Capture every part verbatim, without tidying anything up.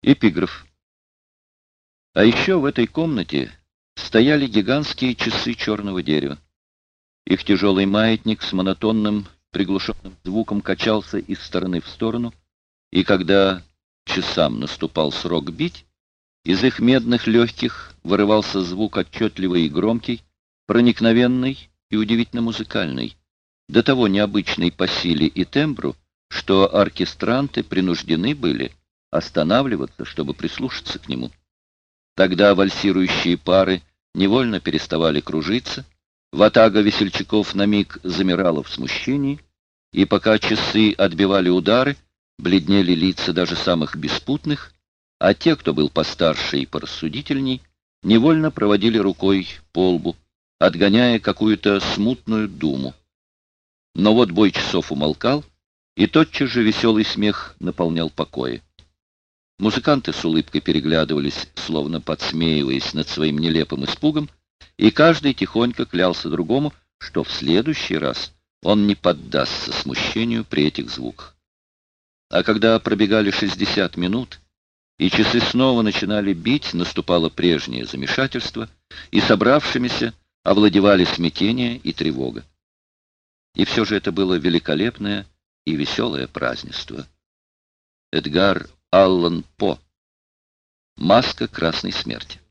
Эпиграф. А еще в этой комнате стояли гигантские часы черного дерева. Их тяжелый маятник с монотонным приглушенным звуком качался из стороны в сторону, и когда часам наступал срок бить, из их медных легких вырывался звук отчетливый и громкий, проникновенный и удивительно музыкальный, до того необычный по силе и тембру, что оркестранты принуждены были останавливаться, чтобы прислушаться к нему. Тогда вальсирующие пары невольно переставали кружиться, ватага весельчаков на миг замирала в смущении, и пока часы отбивали удары, бледнели лица даже самых беспутных, а те, кто был постарше и порассудительней, невольно проводили рукой по лбу, отгоняя какую-то смутную думу. Но вот бой часов умолкал, и тотчас же веселый смех наполнял покои. Музыканты с улыбкой переглядывались, словно подсмеиваясь над своим нелепым испугом, и каждый тихонько клялся другому, что в следующий раз он не поддастся смущению при этих звуках. А когда пробегали шестьдесят минут, и часы снова начинали бить, наступало прежнее замешательство, и собравшимися овладевали смятение и тревога. И все же это было великолепное и веселое празднество. Эдгар Аллан По. Маска красной смерти.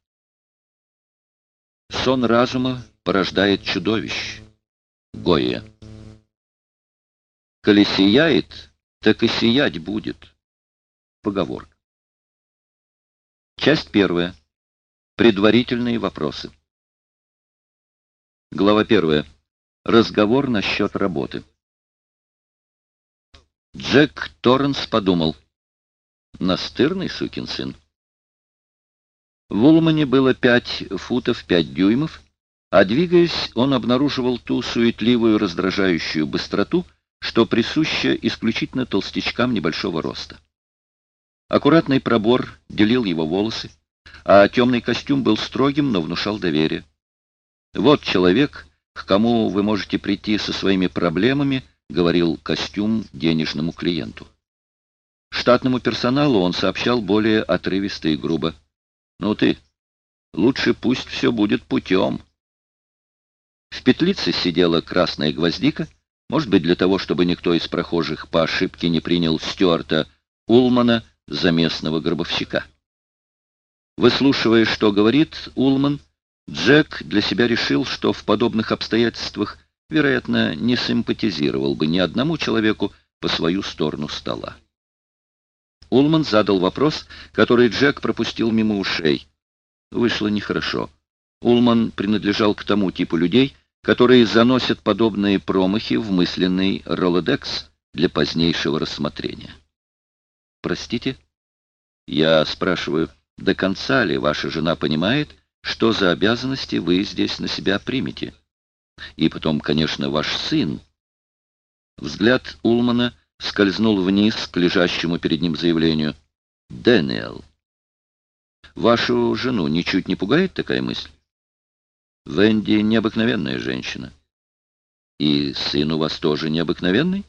Сон разума порождает чудовищ. Гойя. Коли сияет, так и сиять будет. Поговорка. Часть первая. Предварительные вопросы. Глава первая. Разговор насчет работы. Джек Торренс подумал. Настырный сукин сын. В Улмане было пять футов пять дюймов, а двигаясь, он обнаруживал ту суетливую раздражающую быстроту, что присуща исключительно толстячкам небольшого роста. Аккуратный пробор делил его волосы, а темный костюм был строгим, но внушал доверие. «Вот человек, к кому вы можете прийти со своими проблемами», — говорил костюм денежному клиенту. Штатному персоналу он сообщал более отрывисто и грубо. «Ну ты, лучше пусть все будет путем». В петлице сидела красная гвоздика, может быть, для того, чтобы никто из прохожих по ошибке не принял Стюарта Улмана за местного гробовщика. Выслушивая, что говорит Улман, Джек для себя решил, что в подобных обстоятельствах, вероятно, не симпатизировал бы ни одному человеку по свою сторону стола. Улман задал вопрос, который Джек пропустил мимо ушей. Вышло нехорошо. Улман принадлежал к тому типу людей, которые заносят подобные промахи в мысленный ролодекс для позднейшего рассмотрения. «Простите?» «Я спрашиваю, до конца ли ваша жена понимает, что за обязанности вы здесь на себя примете? И потом, конечно, ваш сын». Взгляд Улмана скользнул вниз к лежащему перед ним заявлению. «Дэниел, вашу жену ничуть не пугает такая мысль? Венди необыкновенная женщина. И сын у вас тоже необыкновенный?»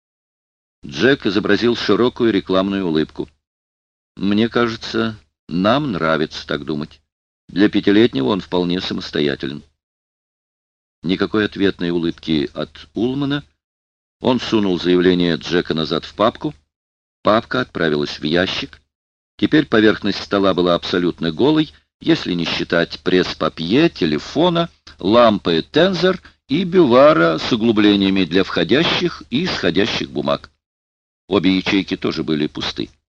Джек изобразил широкую рекламную улыбку. «Мне кажется, нам нравится так думать. Для пятилетнего он вполне самостоятелен». Никакой ответной улыбки от Улмана. Он сунул заявление Джека назад в папку. Папка отправилась в ящик. Теперь поверхность стола была абсолютно голой, если не считать пресс-папье, телефона, лампы тензор и бювара с углублениями для входящих и исходящих бумаг. Обе ячейки тоже были пусты.